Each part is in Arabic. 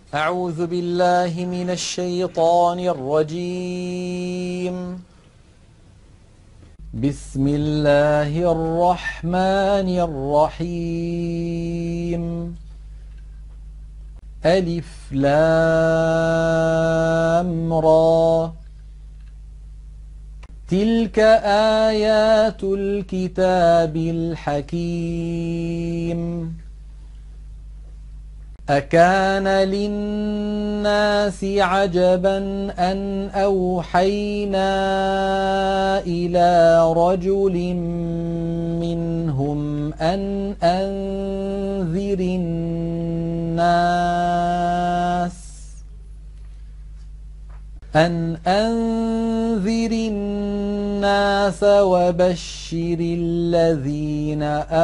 أعوذ بالله من الشيطان الرجيم. بسم الله الرحمن الرحيم. ألف لام را. تلك آيات الكتاب الحكيم. أكان للناس عجبا أن أوحينا إلى رجل منهم أن أنذر الناس وبشر الذين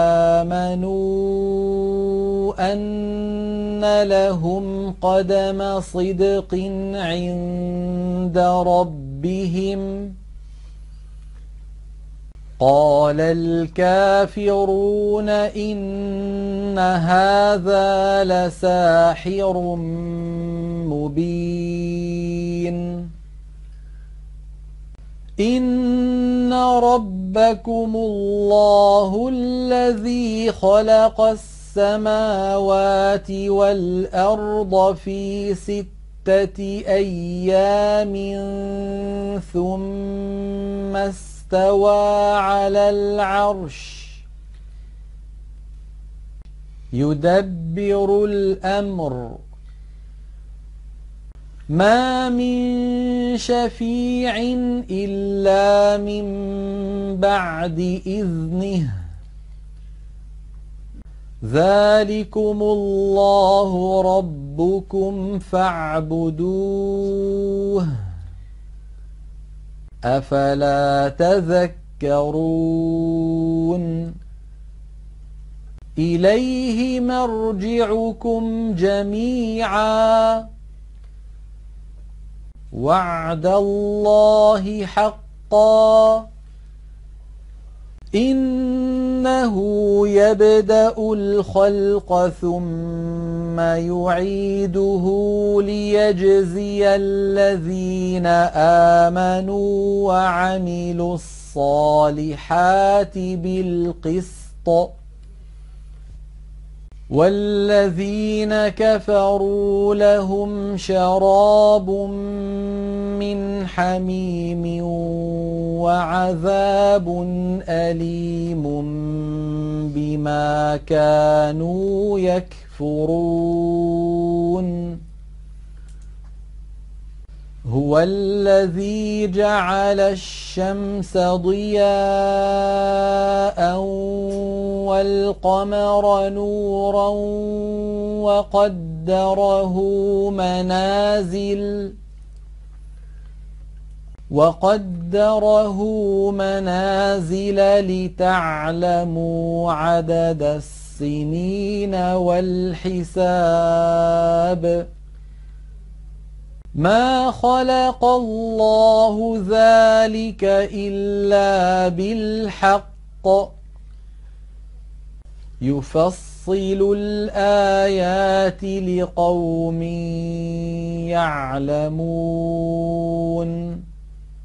آمنوا أن لهم قدم صدق عند ربهم. قال الكافرون إن هذا لساحر مبين. إن ربكم الله الذي خلق السماوات والأرض في 6 أيام ثم استوى على العرش يدبر الأمر ما من شفيع إلا من بعد إذنه. ذلكم الله ربكم فاعبدوه أفلا تذكرون. إليه مرجعكم جميعا وعد الله حقا. إنه يبدأ الخلق ثم يعيده ليجزي الذين آمنوا وعملوا الصالحات بالقسط والذين كفروا لهم شراب من حميم وعذاب أليم بما كانوا يكفرون. هو الذي جعل الشمس ضياء والقمر نورا وقدره منازل لتعلموا عدد السنين والحساب. ما خلق الله ذلك إلا بالحق يفصل الآيات لقوم يعلمون.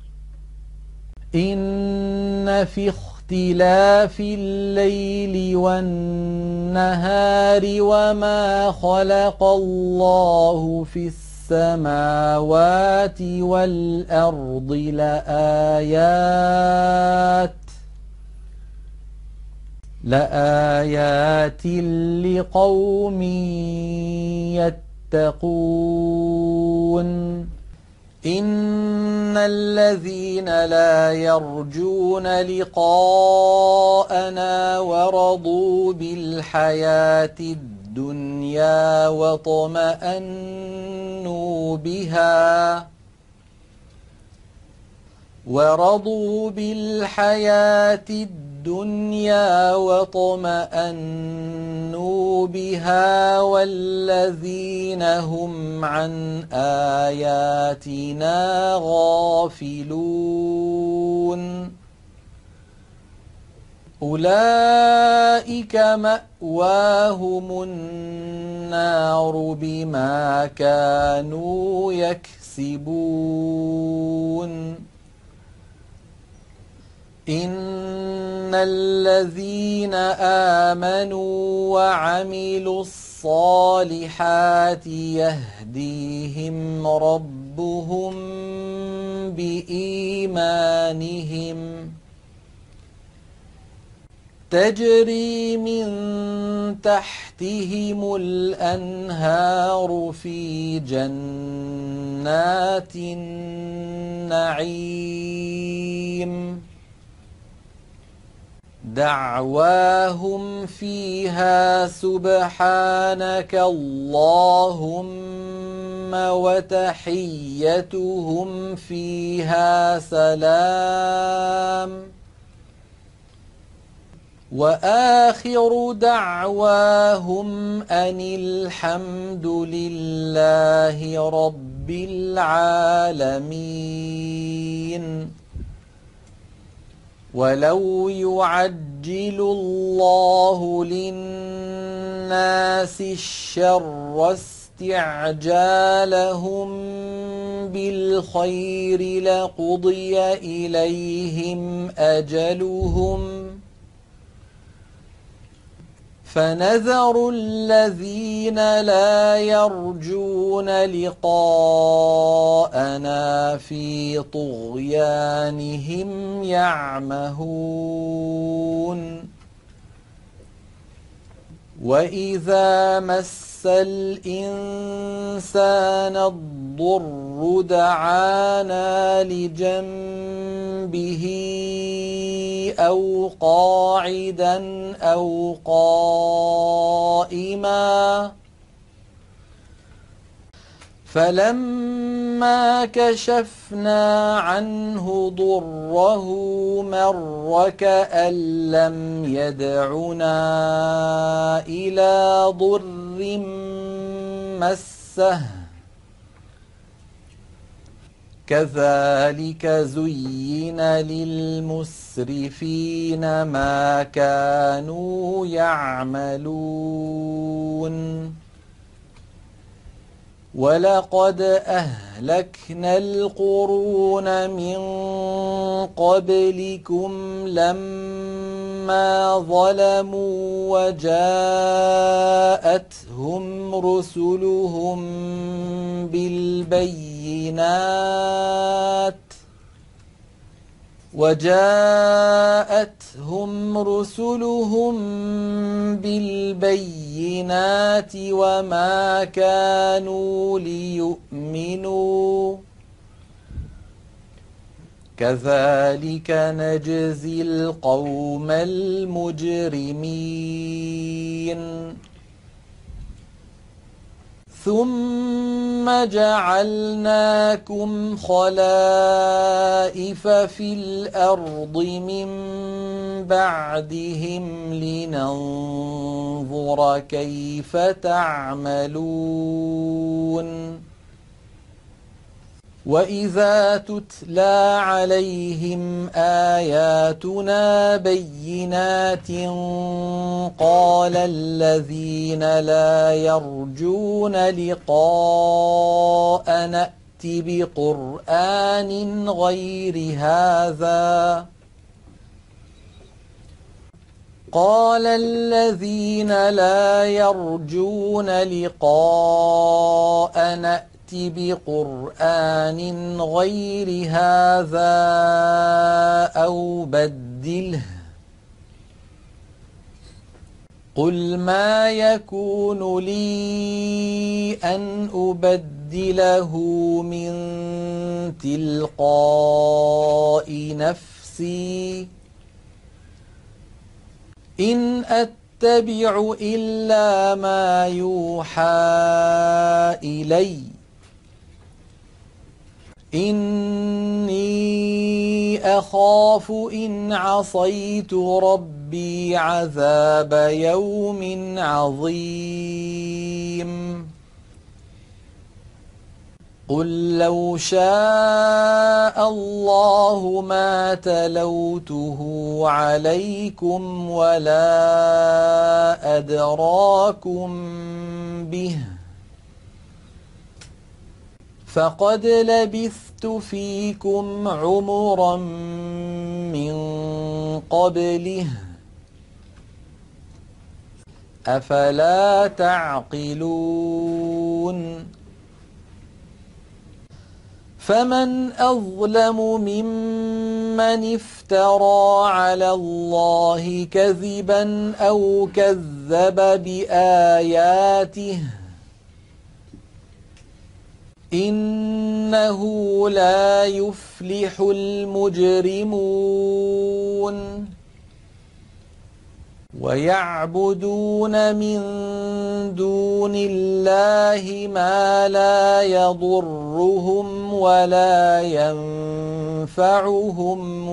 إن في اختلاف الليل والنهار وما خلق الله في السماوات والأرض لآيات لقوم يتقون. إن الذين لا يرجون لقاءنا ورضوا بالحياة الدنيا واطمأنوا بها والذين هم عن آياتنا غافلون. أولئك مأواهم النار بما كانوا يكسبون إن الذين آمنوا وعملوا الصالحات يهديهم ربهم بإيمانهم تجري من تحتهم الأنهار في جنات النعيم دعواهم فيها سبحانك اللهم وتحيتهم فيها سلام وآخر دعواهم أن الحمد لله رب العالمين ولو يعجل الله للناس الشر استعجالهم بالخير لقضي إليهم أجلهم فنذر الذين لا يرجون لقاءنا في طغيانهم يعمهون وإذا مس الإنسان الضر دعانا لجنبه أو قاعدا أو قائما فلما كشفنا عنه ضره مر كأن لم يدعنا إلى ضر مسه كذلك زين للمسرفين ما كانوا يعملون ولقد أهلكنا القرون من قبلكم لما ظلموا وجاءتهم رسلهم بالبينات وما كانوا ليؤمنوا كذلك نجزي القوم المجرمين ثم جعلناكم خلائف في الأرض من بعدهم لننظر كيف تعملون وإذا تتلى عليهم آياتنا بينات قال الذين لا يرجون لقاءنا ائت بقرآن غير هذا قال الذين لا يرجون لقاءنا ائت بقرآن غير هذا أو بدله قل ما يكون لي أن أبدله من تلقاء نفسي إن أتبع إلا ما يوحى إلي إني أخاف إن عصيت ربي عذاب يوم عظيم قل لو شاء الله ما تلوته عليكم ولا أدراكم به فقد لبثت فيكم عمرا من قبله أفلا تعقلون فمن أظلم ممن افترى على الله كذبا أو كذب بآياته إنه لا يفلح المجرمون ويعبدون من دون الله ما لا يضرهم ولا ينفعهم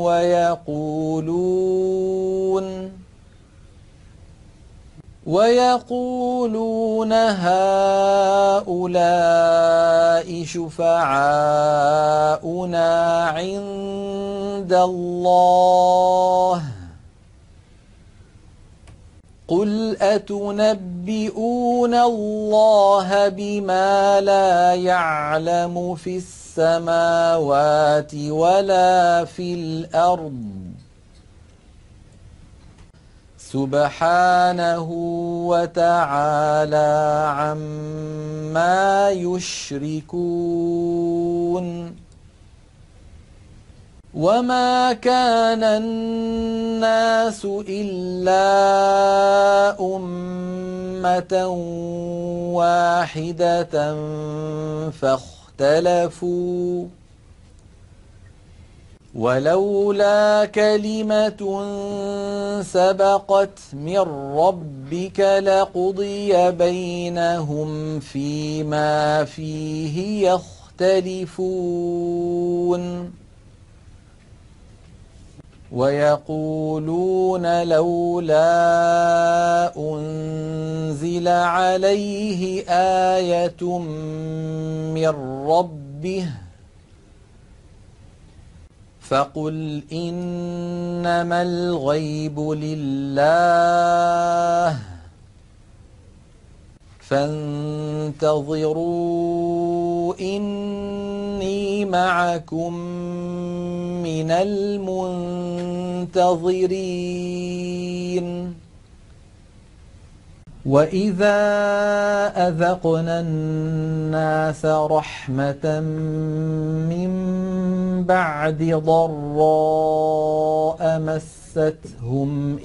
ويقولون هؤلاء شفعاؤنا عند الله قل أتنبئون الله بما لا يعلم في السماوات ولا في الأرض سبحانه وتعالى عما يشركون وما كان الناس إلا أمة واحدة فاختلفوا ولولا كلمة سبقت من ربك لقضي بينهم فيما فيه يختلفون ويقولون لولا أنزل عليه آية من ربه فقل إنما الغيب لله فانتظروا إني معكم من المنتظرين وإذا أذقنا الناس رحمة من بعد ضراء مستهم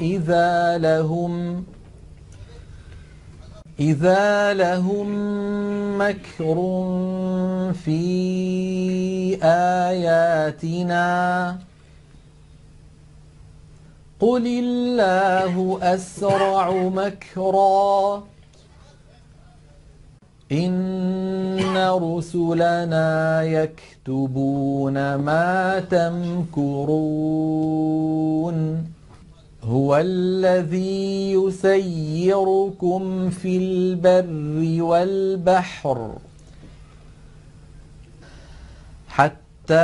إذا لهم مكر في آياتنا قل الله أسرع مكرا إن رسلنا يكتبون ما تمكرون هو الذي يسيركم في البر والبحر حتى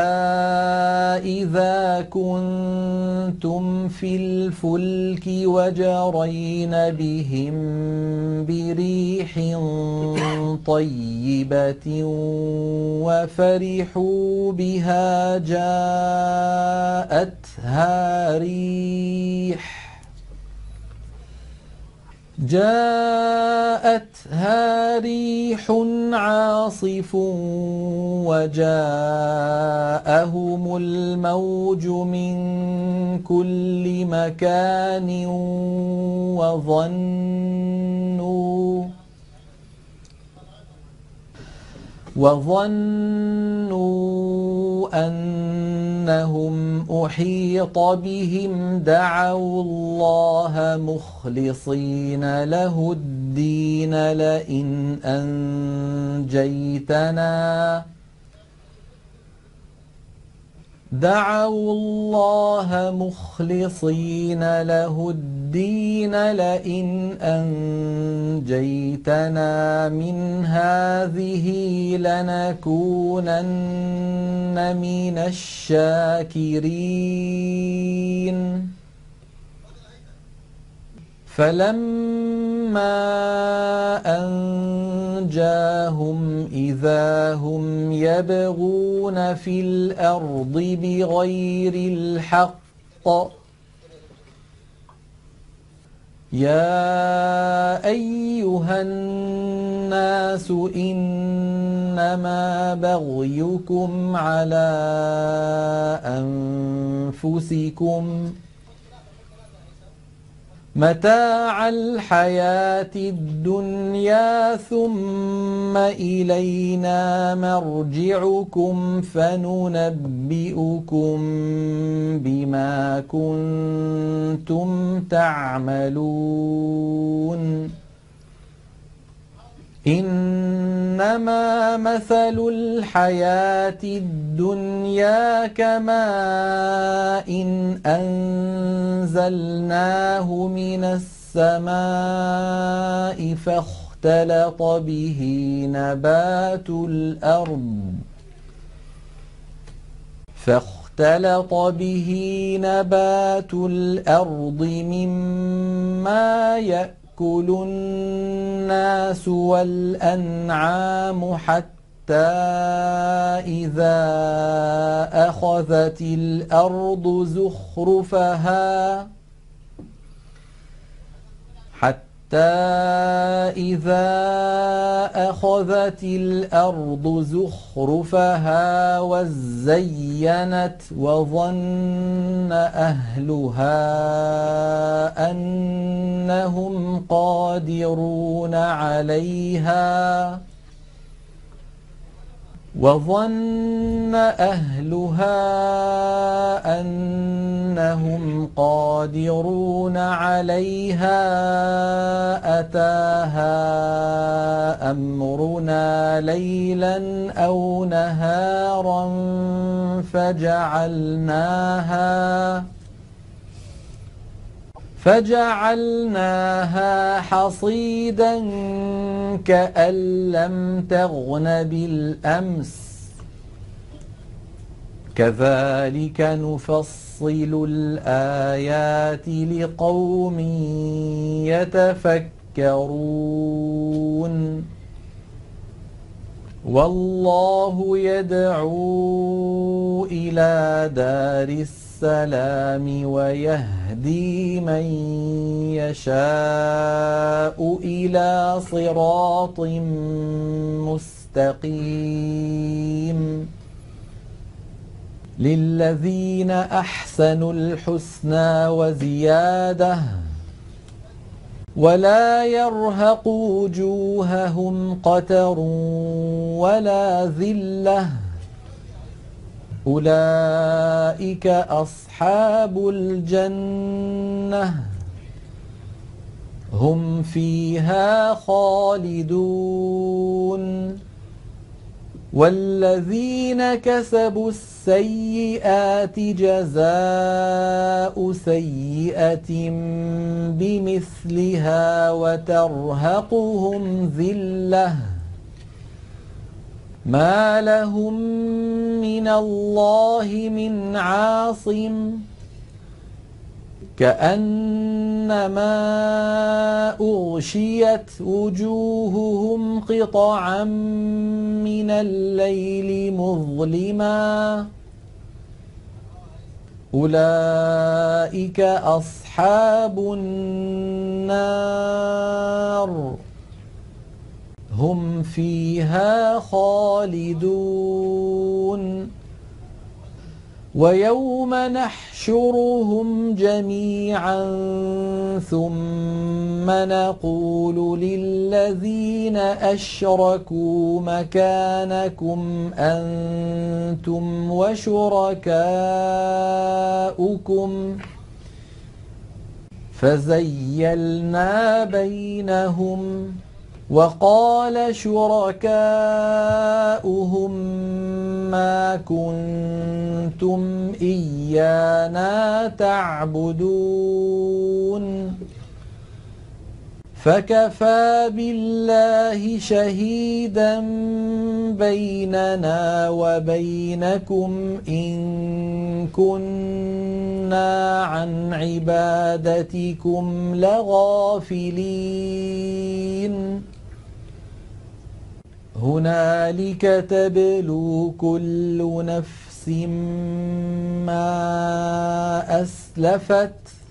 إذا كنتم في الفلك وجرين بهم بريح طيبة وفرحوا بها جاءتها ريح عاصف وجاءهم الموج من كل مكان وظنوا أنهم أحيط بهم دعوا الله مخلصين له الدين لئن دعوا الله مخلصين له الدين لئن أنجيتنا من هذه لنكونن من الشاكرين فلما أنجاهم إذا هم يبغون في الأرض بغير الحق يا أيها الناس إنما بغيكم على أنفسكم متاع الحياة الدنيا ثم إلينا مرجعكم فننبئكم بما كنتم تعملون إنما مثل الحياة الدنيا كماء إن أنزلناه من السماء فاختلط به نبات الأرض مما يأكل الناس والأنعام حتى إذا أخذت الأرض زخرفها وزينت وظن أهلها أنهم قادرون عليها أتاها أمرنا ليلا أو نهارا فجعلناها حصيدا كأن لم تغن بالأمس كذلك نفصل الآيات لقوم يتفكرون والله يدعو إلى دار السلام ويهدي من يشاء إلى صراط مستقيم للذين أحسنوا الحسنى وزيادة ولا يرهق وجوههم قتر ولا ذلة أولئك أصحاب الجنة هم فيها خالدون والذين كسبوا السيئات جزاء سيئة بمثلها وترهقهم ذلة ما لهم من الله من عاصم كأنما أغشيت وجوههم قطعا من الليل مظلما أولئك أصحاب النار هم فيها خالدون ويوم نحشرهم جميعا ثم نقول للذين أشركوا مكانكم أنتم وشركاؤكم فزيلنا بينهم وقال شركاؤهم ما كنتم إيانا تعبدون فكفى بالله شهيدا بيننا وبينكم إن كنا عن عبادتكم لغافلين هنالك تبلو كل نفس ما أسلفت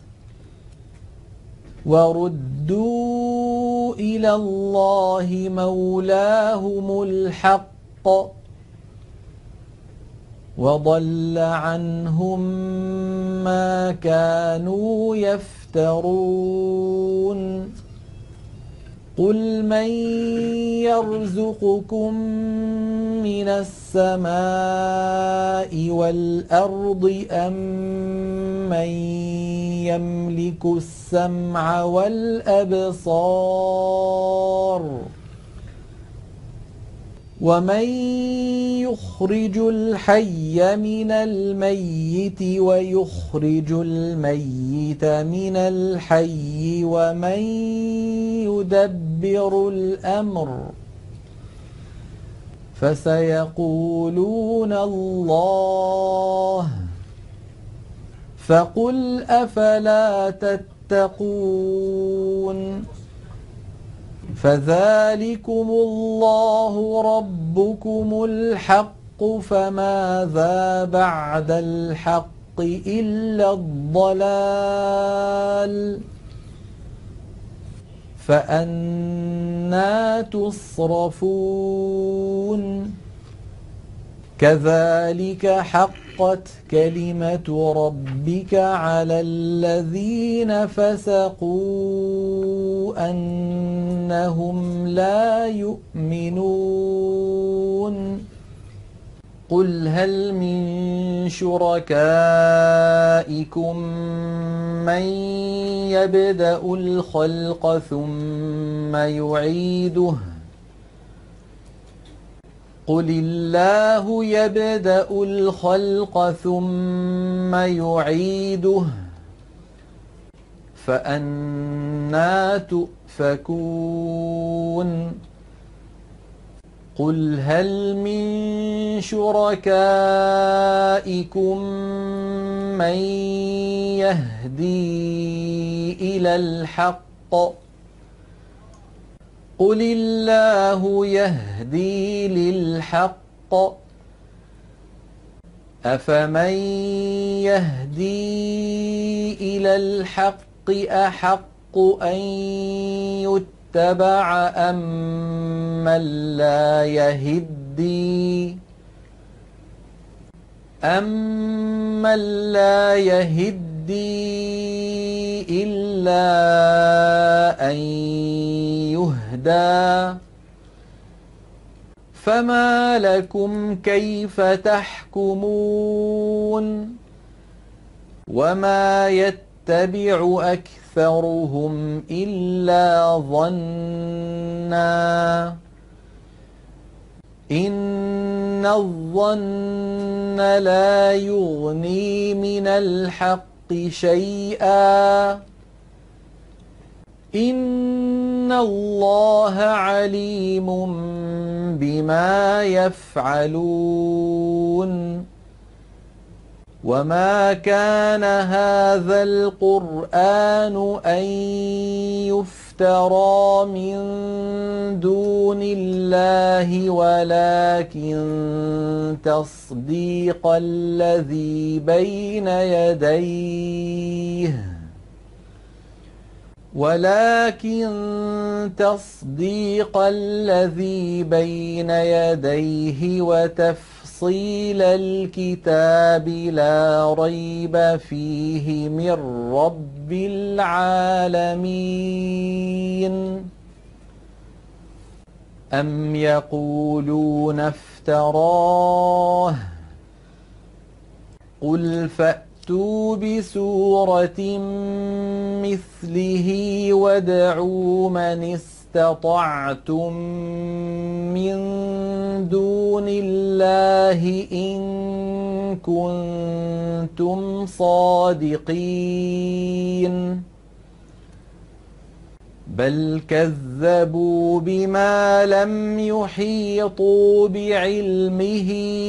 وردوا إلى الله مولاهم الحق وضل عنهم ما كانوا يفترون قل من يرزقكم من السماء والأرض أم من يملك السمع والأبصار ومن يخرج الحي من الميت ويخرج الميت من الحي ومن يدبر الأمر فسيقولون الله فقل أفلا تتقون فذلكم الله ربكم الحق فماذا بعد الحق إلا الضلال فأنى تصرفون كذلك حقت كلمة ربك على الذين فسقوا أنهم لا يؤمنون قل هل من شركائكم من يبدأ الخلق ثم يعيده قل الله يبدأ الخلق ثم يعيده فأنى تؤفكون قل هل من شركائكم من يهدي إلى الحق قل الله يهدي للحق أفمن يهدي إلى الحق أحق أن يتبع أمن لا يهدي إلا أن يهدى فما لكم كيف تحكمون وما يتبع أكثرهم إلا ظنا إن الظن لا يغني من الحق شيئا إن الله عليم بما يفعلون وما كان هذا القرآن أن يفترى من دون الله ولكن تصديق الذي بين يديه وتفصيل الكتاب لا ريب فيه من رب العالمين أم يقولون افتراه قل فأتوا بسورة مثله وادعوا من استطعتم من دون دون الله إن كنتم صادقين بل كذبوا بما لم يحيطوا بعلمه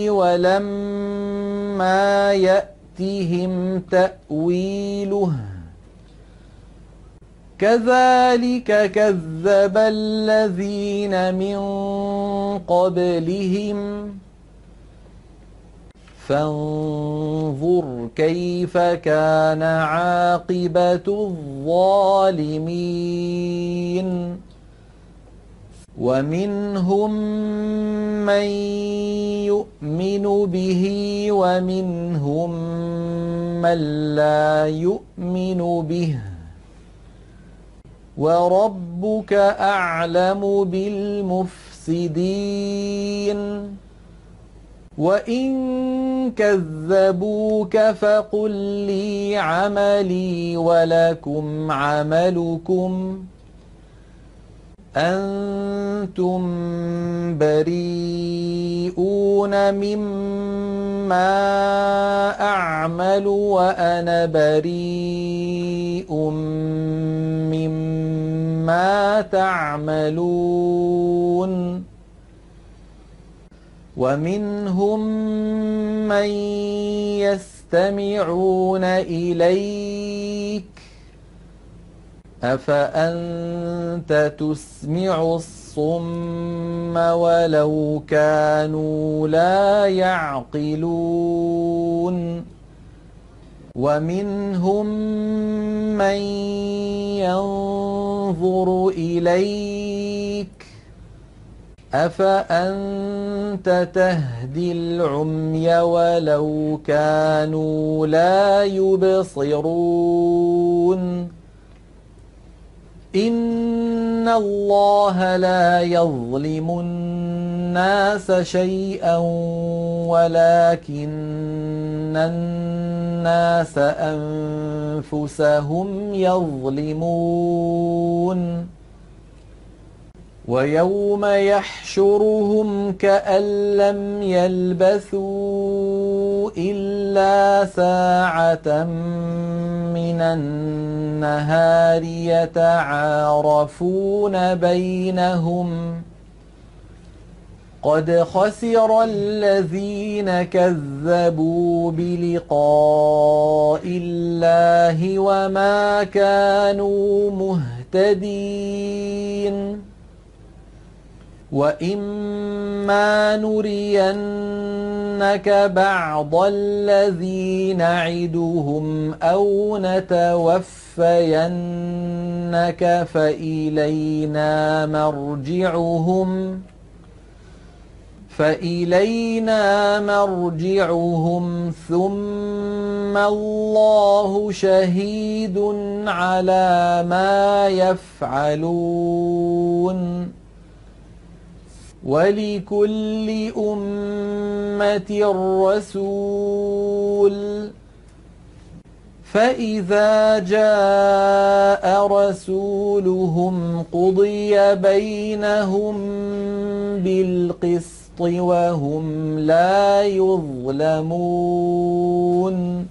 ولما يأتهم تأويله كذلك كذب الذين من قبلهم فانظر كيف كان عاقبة الظالمين ومنهم من يؤمن به ومنهم من لا يؤمن به وربك أعلم بالمفسدين وإن كذبوك فقل لي عملي ولكم عملكم أنتم بريئون مما أعمل وأنا بريء مما تعملون ومنهم من يستمعون إليك أفأنت تسمع الصم ولو كانوا لا يعقلون ومنهم من ينظر إليك أفأنت تهدي العمي ولو كانوا لا يبصرون إن الله لا يظلم الناس شيئا ولكن الناس أنفسهم يظلمون ويوم يحشرهم كأن لم يلبثوا إلا ساعة من النهار يتعارفون بينهم قد خسر الذين كذبوا بلقاء الله وما كانوا مهتدين وإما نرينك بعض الذي نعدهم أو نتوفينك فإلينا مرجعهم ثم الله شهيد على ما يفعلون ولكل أمة رسول فإذا جاء رسولهم قضي بينهم بالقسط وهم لا يظلمون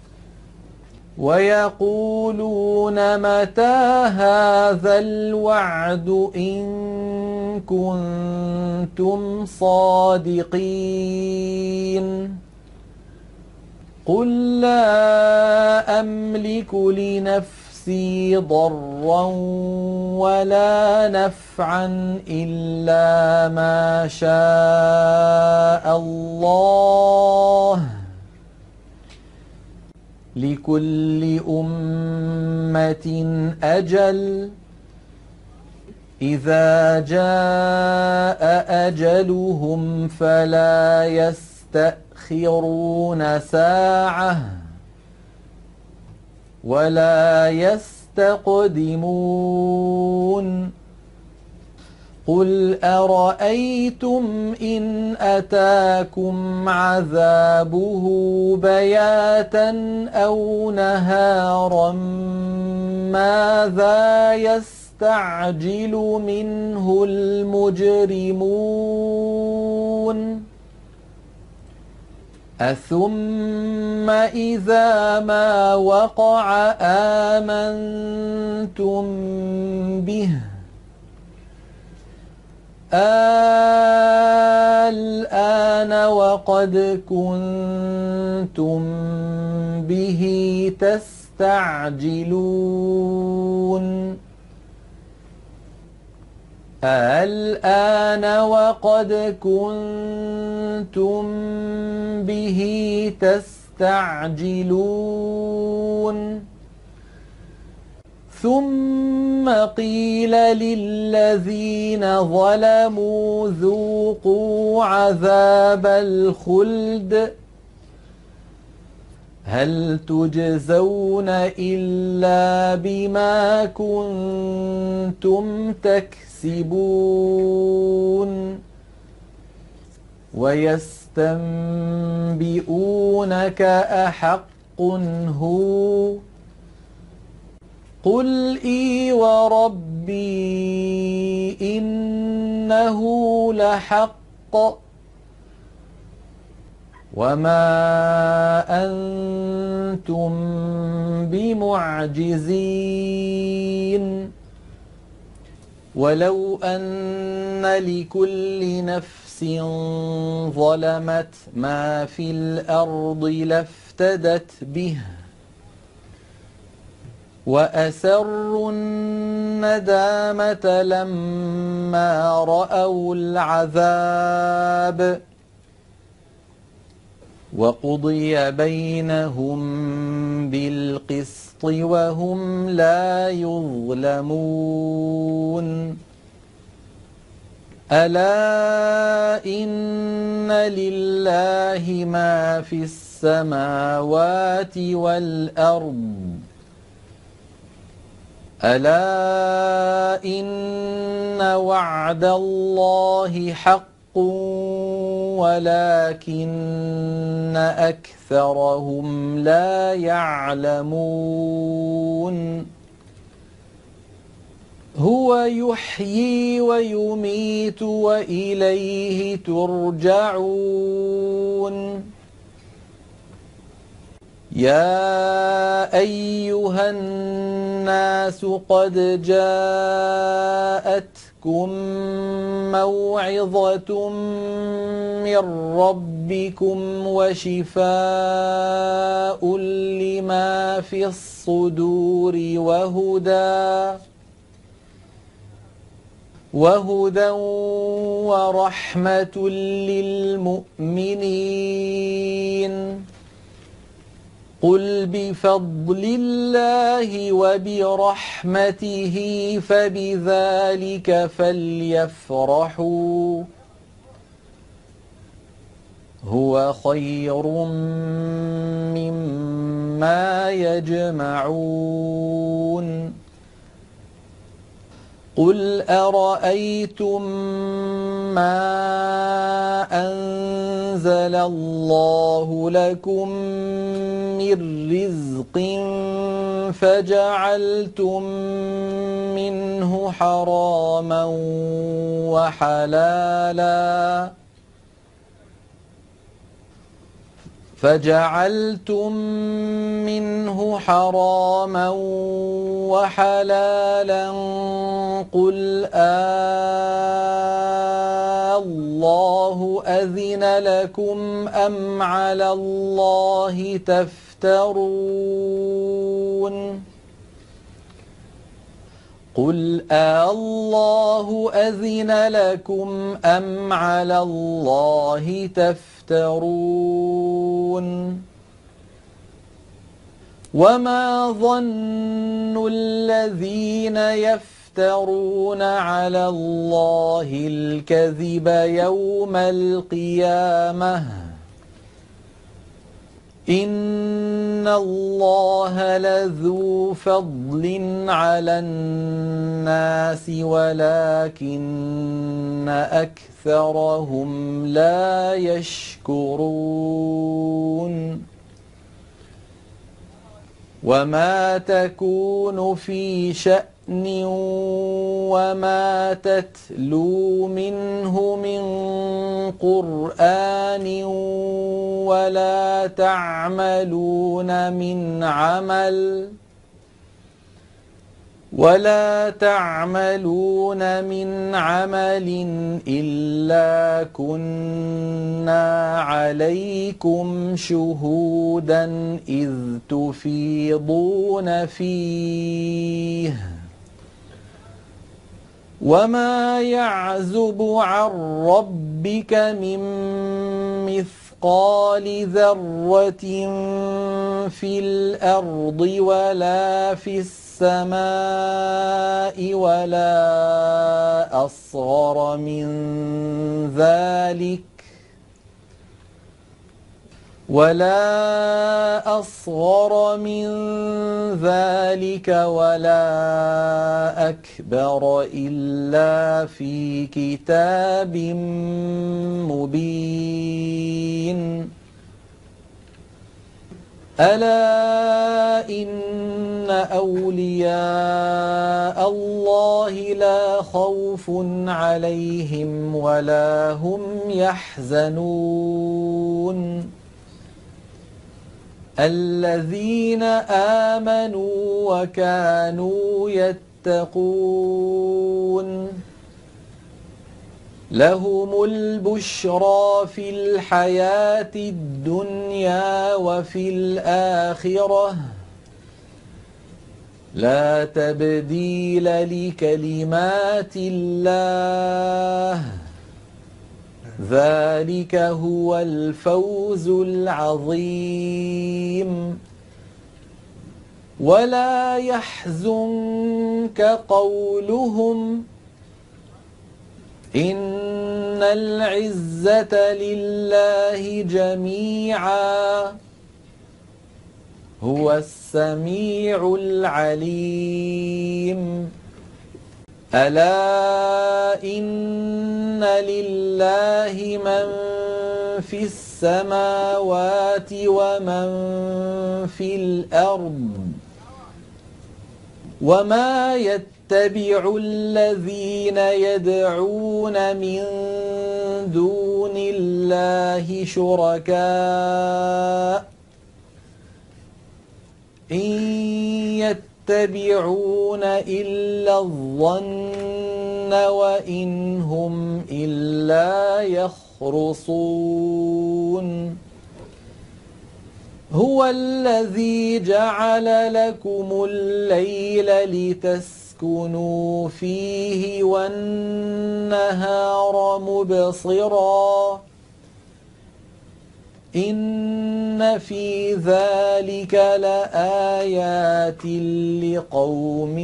ويقولون متى هذا الوعد إن كنتم صادقين قل لا أملك لنفسي ضرا ولا نفعا إلا ما شاء الله لكل أمة أجل إذا جاء أجلهم فلا يستأخرون ساعة ولا يستقدمون قل أرأيتم إن أتاكم عذابه بياتا أو نهارا ماذا يستعجل منه المجرمون أثم إذا ما وقع آمنتم به الآن وقد كنتم به تستعجلون الآن وقد كنتم به تستعجلون ثم قيل للذين ظلموا ذوقوا عذاب الخلد هل تجزون إلا بما كنتم تكسبون ويستنبئونك أحق هو قل إي وربي إنه لحق وما أنتم بمعجزين ولو أن لكل نفس ظلمت ما في الأرض لافتدت به وأسروا الندامة لما رأوا العذاب وقضي بينهم بالقسط وهم لا يظلمون ألا إن لله ما في السماوات والأرض ألا إن وعد الله حق ولكن أكثرهم لا يعلمون هو يحيي ويميت وإليه ترجعون يا أيها الناس قد جاءتكم موعظة من ربكم وشفاء لما في الصدور وهدى ورحمة للمؤمنين قل بفضل الله وبرحمته فبذلك فليفرحوا هو خير مما يجمعون قل أرأيتم ما أنزل الله لكم من رزق فجعلتم منه حراما وحلالا قل الله أذن لكم أم على الله تفترون قل الله أذن لكم أم على الله تفترون وما ظن الذين يفترون على الله الكذب يوم القيامة إن الله لذو فضل على الناس ولكن أكثرهم لا يشكرون وما تكون في شأن وما تتلو منه من قرآن ولا تعملون من عمل إلا كنا عليكم شهودا إذ تفيضون فيه وما يعزب عن ربك من مثقال ذرة في الأرض ولا في السماء ولا أصغر من ذلك ولا أكبر إلا في كتاب مبين ألا إن أولياء الله لا خوف عليهم ولا هم يحزنون الذين آمنوا وكانوا يتقون لهم البشرى في الحياة الدنيا وفي الآخرة لا تبديل لكلمات الله ذلك هو الفوز العظيم ولا يحزنك قولهم إن العزة لله جميعا هو السميع العليم ألا إن لله من في السماوات ومن في الأرض وما يتبع الذين يدعون من دون الله شركاء إن يتبعون إلا الظن وإن هم إلا يخرصون هو الذي جعل لكم الليل لتسكنوا فيه والنهار مبصرا إن في ذلك لآيات لقوم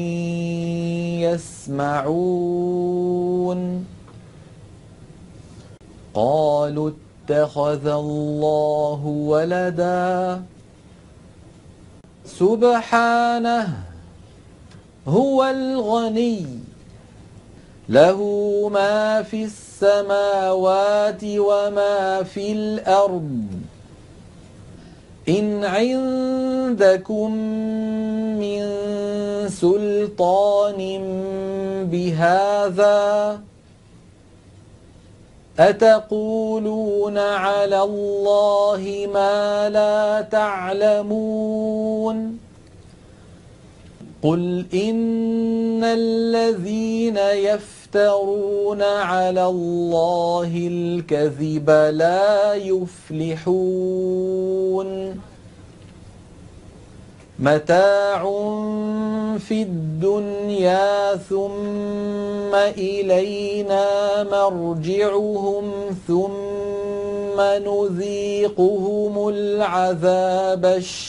يسمعون قالوا اتخذ الله ولدا سبحانه هو الغني له ما في السماوات وما في الأرض إن عندكم من سلطان بهذا أتقولون على الله ما لا تعلمون قل إن الذين يفترون على الله الكذب لا يفلحون متاع في الدنيا ثم إلينا مرجعهم ثم نذيقهم العذاب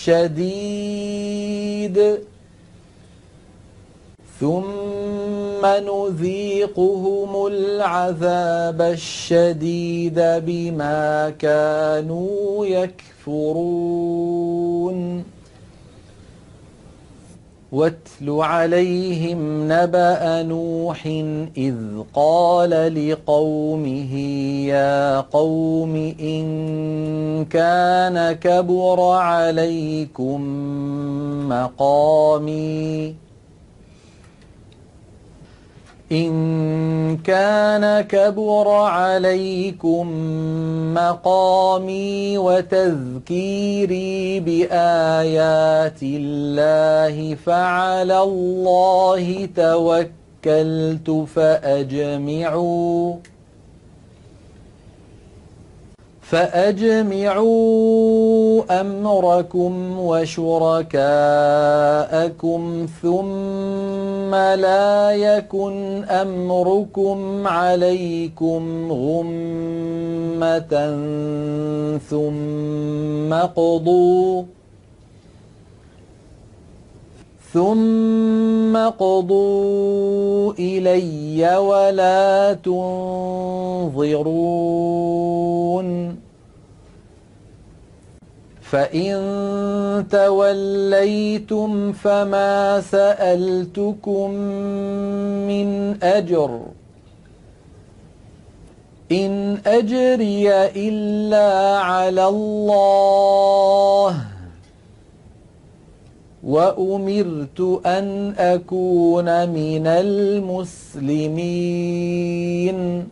الشديد بما كانوا يكفرون واتل عليهم نبأ نوح إذ قال لقومه يا قوم إن كان كبر عليكم إن كان كبر عليكم مقامي وتذكيري بآيات الله فعلى الله توكلت فأجمعوا أمركم وشركاءكم ثم لا يكن أمركم عليكم غمة ثم قضوا إلي ولا تنظرون فإن توليتم فما سألتكم من أجر إن أجري إلا على الله وأمرت أن أكون من المسلمين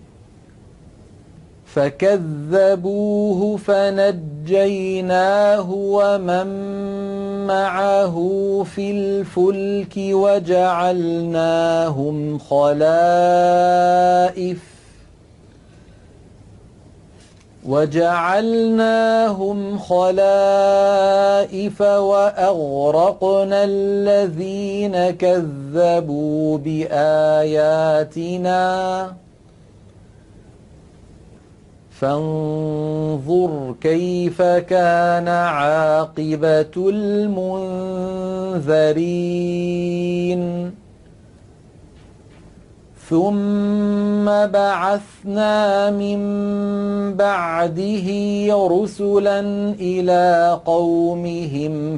فكذبوه فنجيناه ومن معه في الفلك وجعلناهم خلائف وأغرقنا الذين كذبوا بآياتنا فانظر كيف كان عاقبة المنذرين ثم بعثنا من بعده رسلا إلى قومهم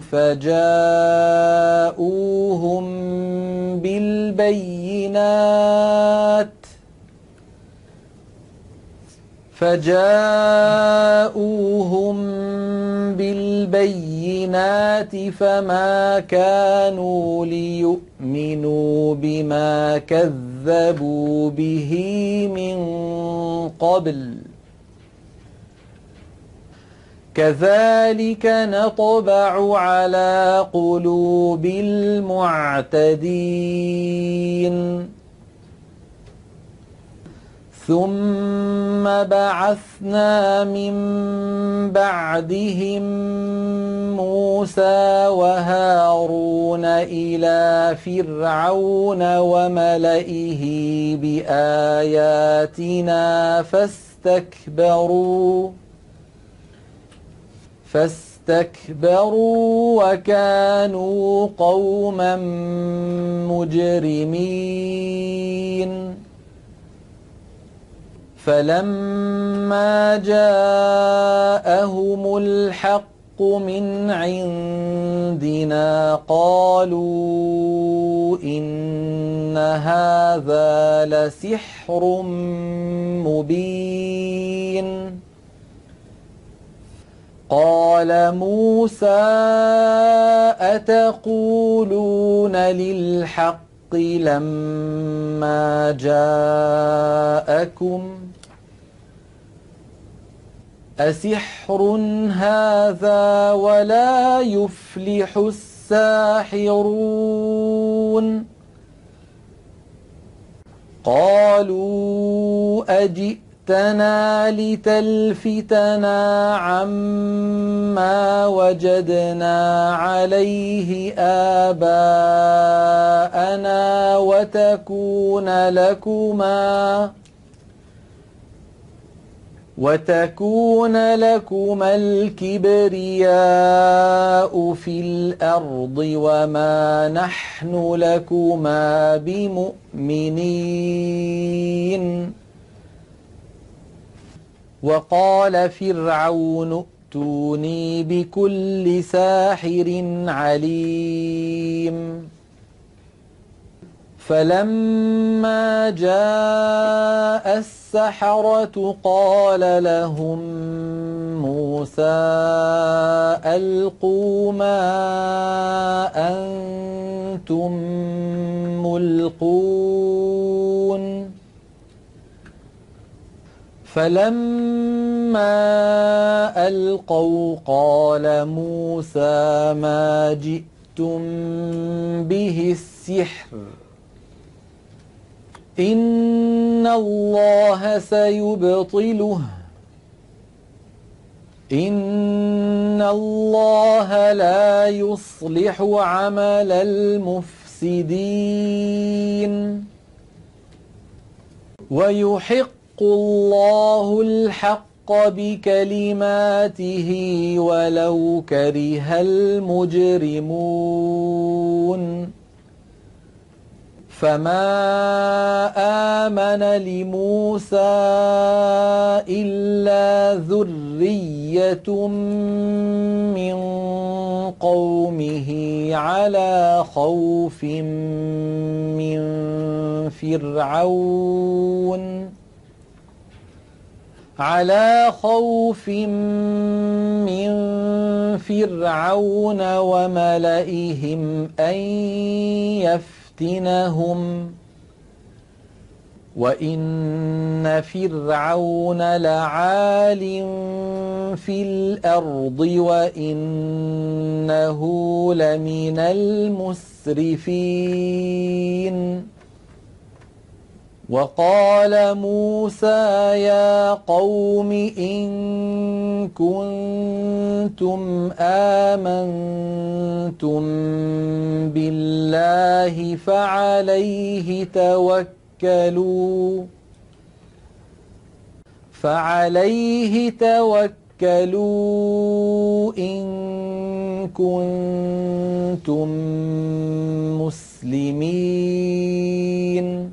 فجاءوهم بالبينات فما كانوا ليؤمنوا بما كذبوا به من قبل كذلك نطبع على قلوب المعتدين ثم بعثنا من بعدهم موسى وهارون إلى فرعون وملئه بآياتنا فاستكبروا وكانوا قوما مجرمين فلما جاءهم الحق من عندنا قالوا إن هذا لسحر مبين قال موسى أتقولون للحق لما جاءكم أسحر هذا ولا يفلح الساحرون قالوا أجئتنا لتلفتنا عما وجدنا عليه آباءنا وتكون لكما الكبرياء في الأرض وما نحن لكما بمؤمنين وقال فرعون ائتوني بكل ساحر عليم فلما جاء السحرة قال لهم موسى ألقوا ما أنتم ملقون فلما ألقوا قال موسى ما جئتم به السحر إن الله سيبطله إن الله لا يصلح عمل المفسدين ويحق الله الحق بكلماته ولو كره المجرمون فما آمن لموسى إلا ذرية من قومه على خوف من فرعون وملئهم أن يفتنهم وإن فرعون لعال في الأرض وإنه لمن المسرفين وقال موسى يا قوم إن كنتم آمنتم بالله فعليه توكلوا إن كنتم مسلمين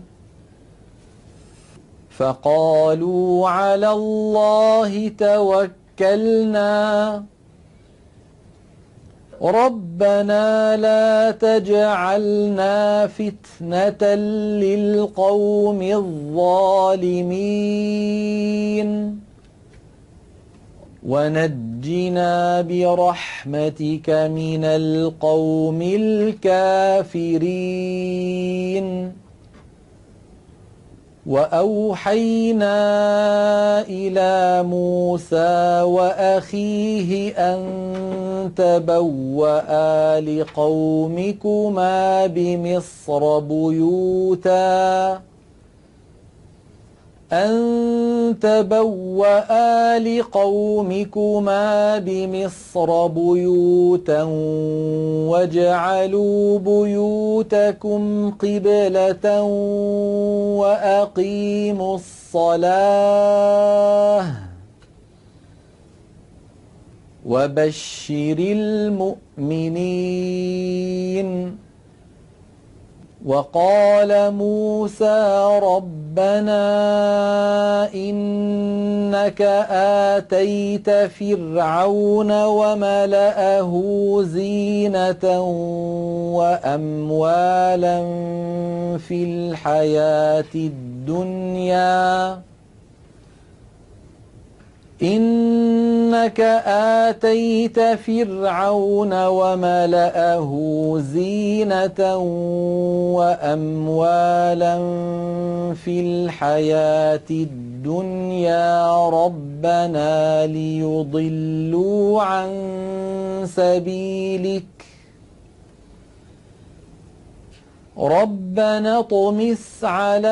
فقالوا على الله توكلنا ربنا لا تجعلنا فتنة للقوم الظالمين ونجنا برحمتك من القوم الكافرين وأوحينا إلى موسى وأخيه أن تبوأ لقومكما بمصر بيوتا واجعلوا بيوتكم قبلة وأقيموا الصلاة وبشر المؤمنين وقال موسى ربنا إنك آتيت فرعون وملأه زينة وأموالا في الحياة الدنيا إنك آتيت فرعون وملأه زينة وأموالا في الحياة الدنيا ربنا ليضلوا عن سبيلك ربنا اطمس على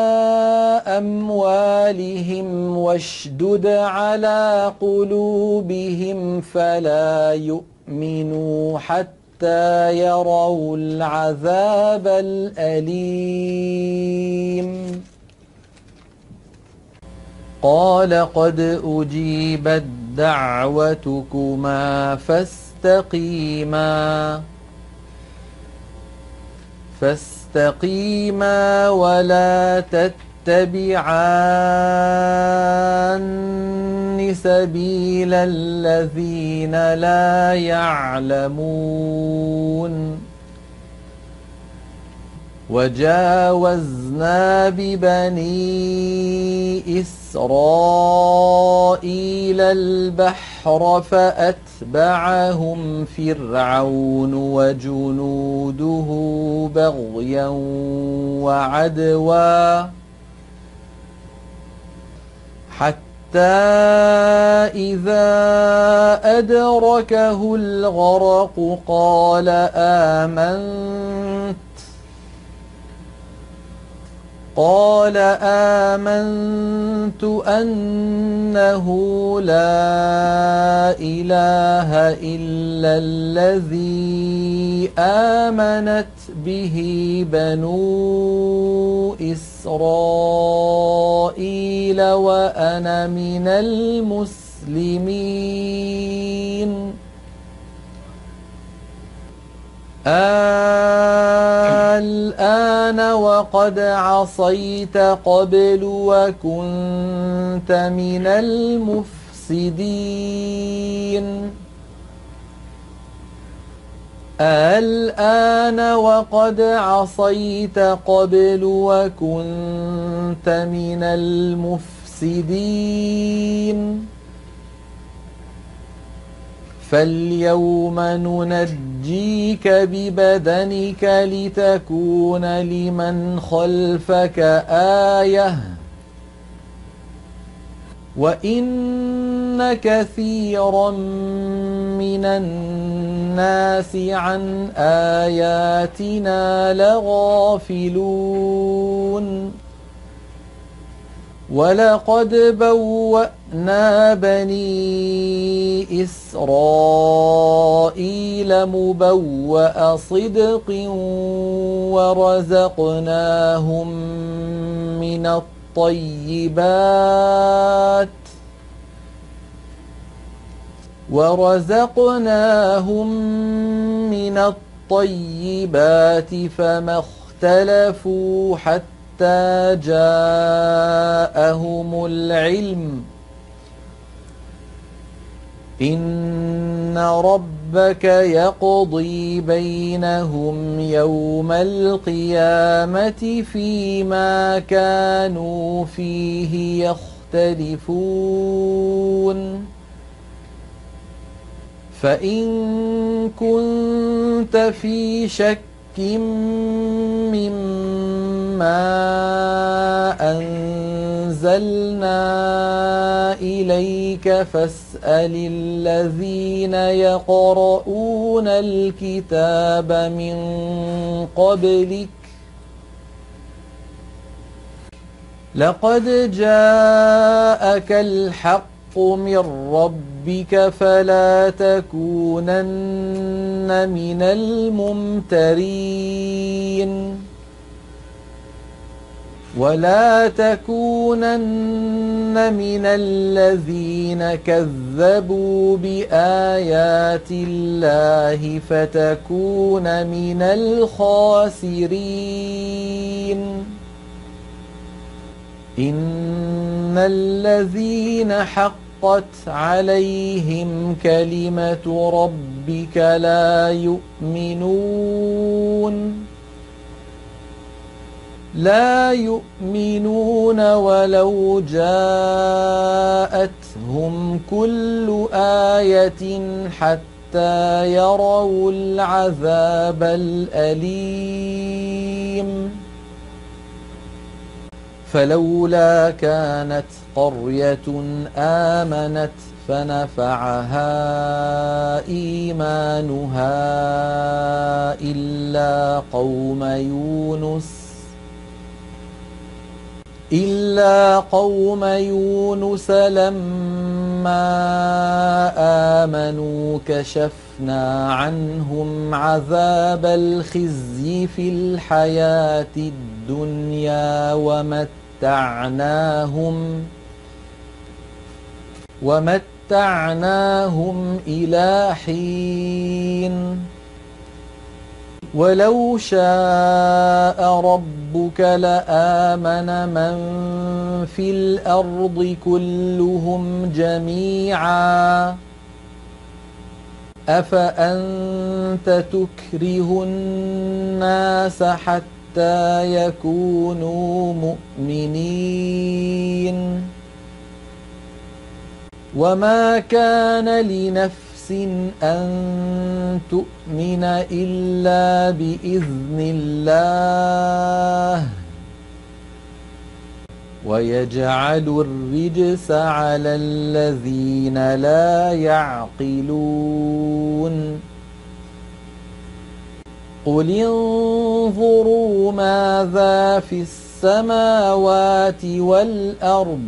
أموالهم واشدد على قلوبهم فلا يؤمنوا حتى يروا العذاب الأليم قال قد أجيبت دعوتكما فاستقيما ولا تتبعان سبيل الذين لا يعلمون وجاوزنا ببني إسرائيل البحر فأتبعهم فرعون وجنوده بغيا وعدوا حتى إذا أدركه الغرق قال آمنت أنه لا إله إلا الذي آمنت به بنو إسرائيل وأنا من المسلمين. الآن وقد عصيت قبل وكنت من المفسدين. الآن وقد عصيت قبل وكنت من المفسدين. فاليوم ننجيك ببدنك لتكون لمن خلفك آية وإن كثيرا من الناس عن آياتنا لغافلون. ولقد بوأنا بني إسرائيل مبوأ صدق ورزقناهم من الطيبات فما اختلفوا حتى جاءهم العلم إن ربك يقضي بينهم يوم القيامة فيما كانوا فيه يختلفون. فإن كنت في شك مما أنزلنا إليك فاسأل الذين يقرؤون الكتاب من قبلك لقد جاءك الحق من ربك فلا تكونن من الممترين ولا تكونن من الذين كذبوا بآيات الله فتكون من الخاسرين. إن الذين حقت عليهم كلمة ربك لا يؤمنون ولو جاءتهم كل آية حتى يروا العذاب الأليم. فلولا كانت قرية آمنت فنفعها إيمانها إلا قوم يونس لما آمنوا كشفنا عنهم عذاب الخزي في الحياة الدنيا ومتعناهم إلى حين. ولو شاء ربك لآمن من في الأرض كلهم جميعا أفأنت تكره الناس حتى يكونوا مؤمنين وما كان لنفس أن تؤمن إلا بإذن الله ويجعل الرجس على الذين لا يعقلون قل انظروا ماذا في السماوات والأرض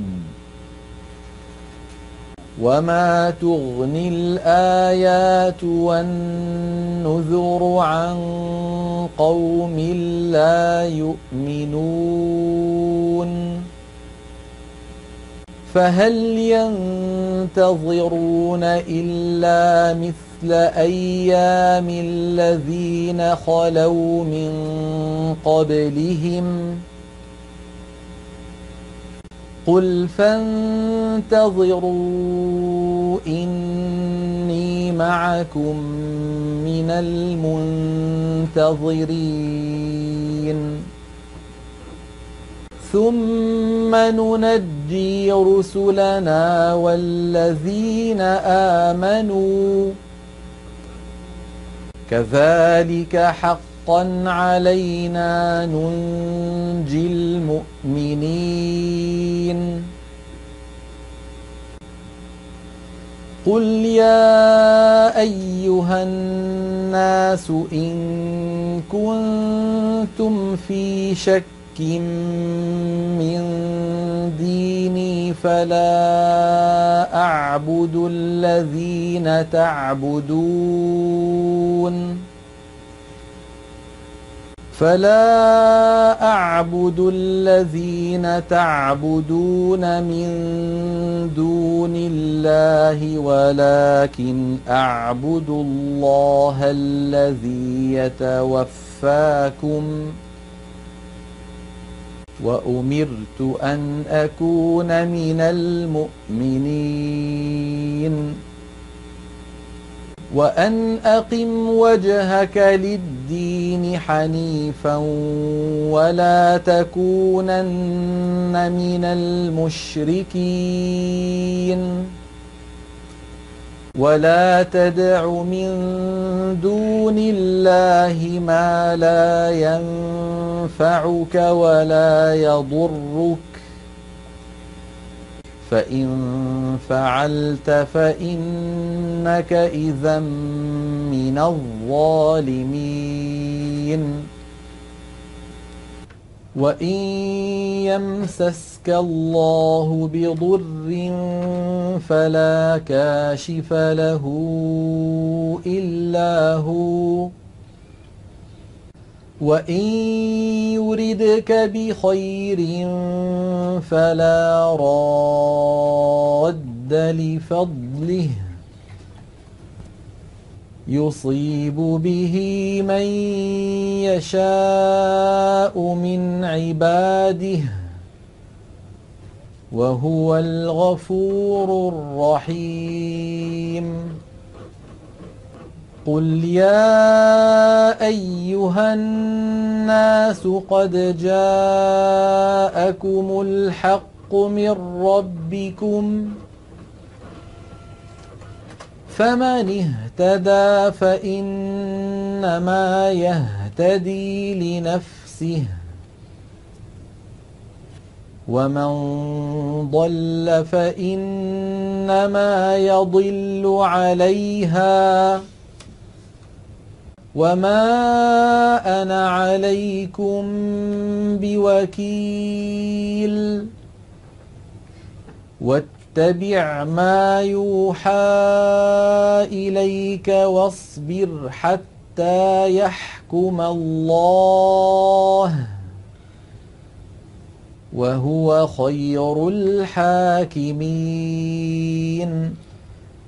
وما تغني الآيات والنذر عن قوم لا يؤمنون فهل ينتظرون إلا مثل أيام الذين خلوا من قبلهم قل فانتظروا إني معكم من المنتظرين ثم ننجي رسلنا والذين آمنوا كذلك حقا علينا ننجي المؤمنين قل يا أيها الناس إن كنتم في شك من ديني فلا أعبد الذين تعبدون من دون الله ولكن أعبد الله الذي يتوفاكم وأمرت أن أكون من المؤمنين وأن أقم وجهك للدين حنيفا ولا تكونن من المشركين ولا تدع من دون الله ما لا ينفعك ولا يضرك فإن فعلت فإنك إذا من الظالمين وإن يمسسك الله بضر فلا كاشف له إلا هو وإن يردك بخير فلا راد لفضله يصيب به من يشاء من عباده وهو الغفور الرحيم قل يا أيها الناس قد جاءكم الحق من ربكم فمن اهتدى فإنما يهتدي لنفسه ومن ضل فإنما يضل عليها وما أنا عليكم بوكيل واتبع ما يوحى إليك واصبر حتى يحكم الله وهو خير الحاكمين